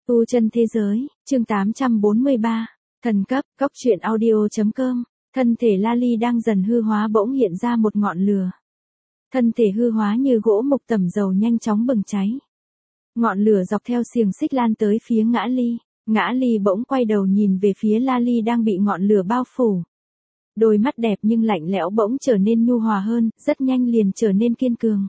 Tu chân thế giới, chương 843, thần cấp, góc truyện audio.com, thân thể Lali đang dần hư hóa bỗng hiện ra một ngọn lửa. Thân thể hư hóa như gỗ mục tẩm dầu nhanh chóng bừng cháy. Ngọn lửa dọc theo xiềng xích lan tới phía Ngã Ly bỗng quay đầu nhìn về phía Lali đang bị ngọn lửa bao phủ. Đôi mắt đẹp nhưng lạnh lẽo bỗng trở nên nhu hòa hơn, rất nhanh liền trở nên kiên cường.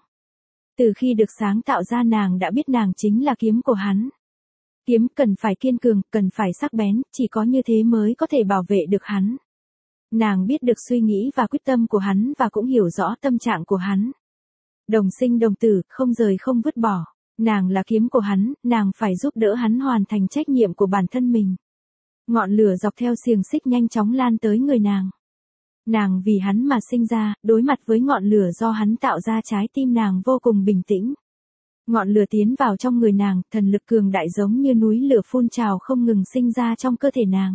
Từ khi được sáng tạo ra nàng đã biết nàng chính là kiếm của hắn. Kiếm cần phải kiên cường, cần phải sắc bén, chỉ có như thế mới có thể bảo vệ được hắn. Nàng biết được suy nghĩ và quyết tâm của hắn và cũng hiểu rõ tâm trạng của hắn. Đồng sinh đồng tử, không rời không vứt bỏ. Nàng là kiếm của hắn, nàng phải giúp đỡ hắn hoàn thành trách nhiệm của bản thân mình. Ngọn lửa dọc theo xiềng xích nhanh chóng lan tới người nàng. Nàng vì hắn mà sinh ra, đối mặt với ngọn lửa do hắn tạo ra trái tim nàng vô cùng bình tĩnh. Ngọn lửa tiến vào trong người nàng, thần lực cường đại giống như núi lửa phun trào không ngừng sinh ra trong cơ thể nàng.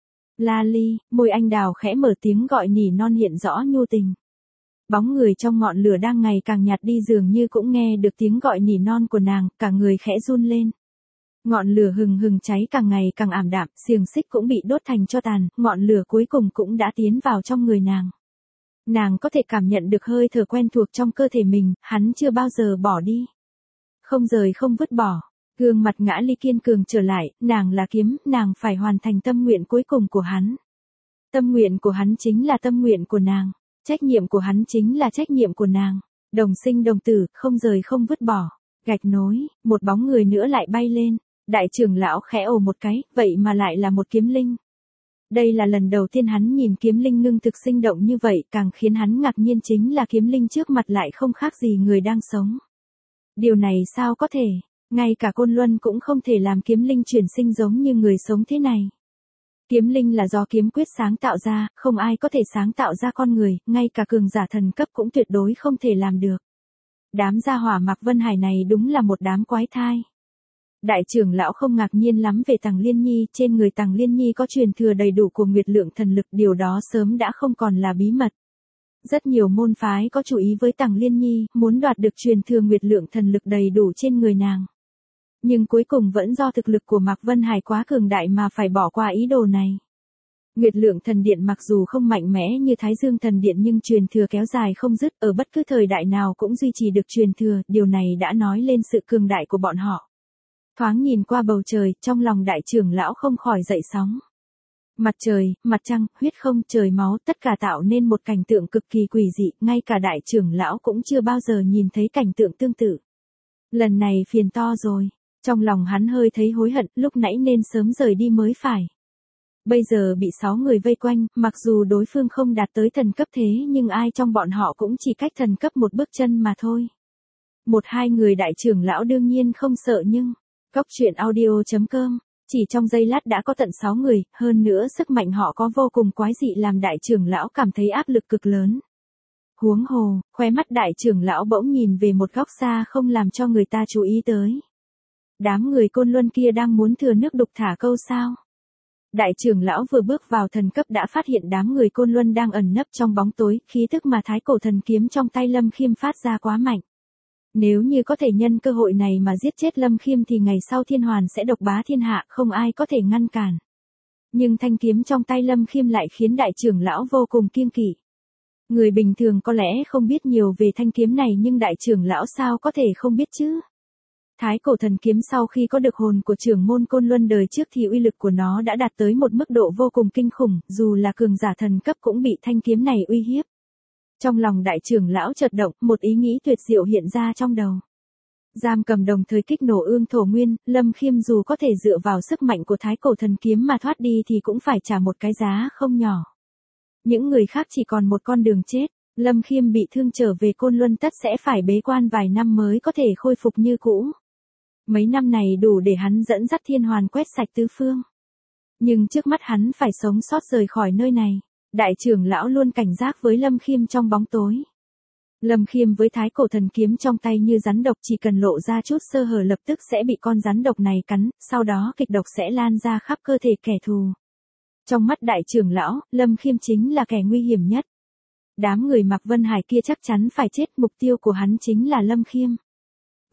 Lali, môi anh đào khẽ mở tiếng gọi nỉ non hiện rõ nhu tình. Bóng người trong ngọn lửa đang ngày càng nhạt đi dường như cũng nghe được tiếng gọi nỉ non của nàng, cả người khẽ run lên. Ngọn lửa hừng hừng cháy càng ngày càng ảm đạm, xiềng xích cũng bị đốt thành tro tàn, ngọn lửa cuối cùng cũng đã tiến vào trong người nàng. Nàng có thể cảm nhận được hơi thở quen thuộc trong cơ thể mình, hắn chưa bao giờ bỏ đi. Không rời không vứt bỏ. Gương mặt Ngã Ly kiên cường trở lại, nàng là kiếm, nàng phải hoàn thành tâm nguyện cuối cùng của hắn. Tâm nguyện của hắn chính là tâm nguyện của nàng. Trách nhiệm của hắn chính là trách nhiệm của nàng. Đồng sinh đồng tử, không rời không vứt bỏ. Gạch nối, một bóng người nữa lại bay lên. Đại trưởng lão khẽ ồ một cái, vậy mà lại là một kiếm linh. Đây là lần đầu tiên hắn nhìn kiếm linh ngưng thực sinh động như vậy, càng khiến hắn ngạc nhiên chính là kiếm linh trước mặt lại không khác gì người đang sống. Điều này sao có thể, ngay cả Côn Luân cũng không thể làm kiếm linh chuyển sinh giống như người sống thế này. Kiếm linh là do kiếm quyết sáng tạo ra, không ai có thể sáng tạo ra con người, ngay cả cường giả thần cấp cũng tuyệt đối không thể làm được. Đám gia hỏa Mạc Vân Hải này đúng là một đám quái thai. Đại trưởng lão không ngạc nhiên lắm về Tằng Liên Nhi, trên người Tằng Liên Nhi có truyền thừa đầy đủ của nguyệt lượng thần lực, điều đó sớm đã không còn là bí mật. Rất nhiều môn phái có chú ý với Tằng Liên Nhi, muốn đoạt được truyền thừa nguyệt lượng thần lực đầy đủ trên người nàng. Nhưng cuối cùng vẫn do thực lực của Mạc Vân Hải quá cường đại mà phải bỏ qua ý đồ này. Nguyệt lượng thần điện mặc dù không mạnh mẽ như Thái Dương thần điện nhưng truyền thừa kéo dài không dứt, ở bất cứ thời đại nào cũng duy trì được truyền thừa, điều này đã nói lên sự cường đại của bọn họ. Thoáng nhìn qua bầu trời, trong lòng đại trưởng lão không khỏi dậy sóng. Mặt trời, mặt trăng, huyết không, trời máu, tất cả tạo nên một cảnh tượng cực kỳ quỷ dị, ngay cả đại trưởng lão cũng chưa bao giờ nhìn thấy cảnh tượng tương tự. Lần này phiền to rồi, trong lòng hắn hơi thấy hối hận, lúc nãy nên sớm rời đi mới phải. Bây giờ bị 6 người vây quanh, mặc dù đối phương không đạt tới thần cấp thế nhưng ai trong bọn họ cũng chỉ cách thần cấp một bước chân mà thôi. 1-2 người đại trưởng lão đương nhiên không sợ nhưng... Góc truyện audio.com, chỉ trong giây lát đã có tận 6 người, hơn nữa sức mạnh họ có vô cùng quái dị làm đại trưởng lão cảm thấy áp lực cực lớn. Huống hồ, khóe mắt đại trưởng lão bỗng nhìn về một góc xa không làm cho người ta chú ý tới. Đám người Côn Luân kia đang muốn thừa nước đục thả câu sao? Đại trưởng lão vừa bước vào thần cấp đã phát hiện đám người Côn Luân đang ẩn nấp trong bóng tối, khí tức mà thái cổ thần kiếm trong tay Lâm Khiêm phát ra quá mạnh. Nếu như có thể nhân cơ hội này mà giết chết Lâm Khiêm thì ngày sau thiên hoàn sẽ độc bá thiên hạ, không ai có thể ngăn cản. Nhưng thanh kiếm trong tay Lâm Khiêm lại khiến đại trưởng lão vô cùng kiêng kỵ. Người bình thường có lẽ không biết nhiều về thanh kiếm này nhưng đại trưởng lão sao có thể không biết chứ. Thái cổ thần kiếm sau khi có được hồn của trưởng môn Côn Luân đời trước thì uy lực của nó đã đạt tới một mức độ vô cùng kinh khủng, dù là cường giả thần cấp cũng bị thanh kiếm này uy hiếp. Trong lòng đại trưởng lão chợt động, một ý nghĩ tuyệt diệu hiện ra trong đầu. Giam cầm đồng thời kích nổ ương thổ nguyên, Lâm Khiêm dù có thể dựa vào sức mạnh của thái cổ thần kiếm mà thoát đi thì cũng phải trả một cái giá không nhỏ. Những người khác chỉ còn một con đường chết, Lâm Khiêm bị thương trở về Côn Luân tất sẽ phải bế quan vài năm mới có thể khôi phục như cũ. Mấy năm này đủ để hắn dẫn dắt thiên hoàn quét sạch tứ phương. Nhưng trước mắt hắn phải sống sót rời khỏi nơi này. Đại trưởng lão luôn cảnh giác với Lâm Khiêm trong bóng tối. Lâm Khiêm với thái cổ thần kiếm trong tay như rắn độc, chỉ cần lộ ra chút sơ hở lập tức sẽ bị con rắn độc này cắn, sau đó kịch độc sẽ lan ra khắp cơ thể kẻ thù. Trong mắt đại trưởng lão, Lâm Khiêm chính là kẻ nguy hiểm nhất. Đám người Mạc Vân Hải kia chắc chắn phải chết, mục tiêu của hắn chính là Lâm Khiêm.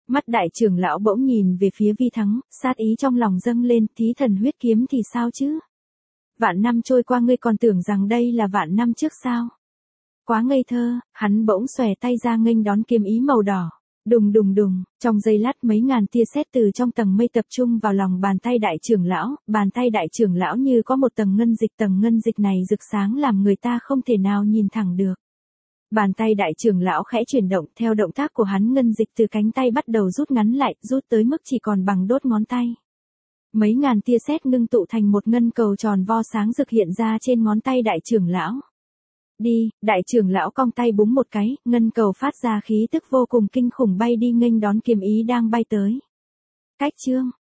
Mắt đại trưởng lão bỗng nhìn về phía Vi Thắng, sát ý trong lòng dâng lên, thí thần huyết kiếm thì sao chứ? Vạn năm trôi qua ngươi còn tưởng rằng đây là vạn năm trước sao? Quá ngây thơ, hắn bỗng xòe tay ra nghênh đón kiếm ý màu đỏ. Đùng đùng đùng, trong giây lát mấy ngàn tia sét từ trong tầng mây tập trung vào lòng bàn tay đại trưởng lão, bàn tay đại trưởng lão như có một tầng ngân dịch này rực sáng làm người ta không thể nào nhìn thẳng được. Bàn tay đại trưởng lão khẽ chuyển động, theo động tác của hắn ngân dịch từ cánh tay bắt đầu rút ngắn lại, rút tới mức chỉ còn bằng đốt ngón tay. Mấy ngàn tia sét ngưng tụ thành một ngân cầu tròn vo sáng rực hiện ra trên ngón tay đại trưởng lão. Đi, đại trưởng lão cong tay búng một cái, ngân cầu phát ra khí tức vô cùng kinh khủng bay đi nghênh đón kiếm ý đang bay tới. Cách chương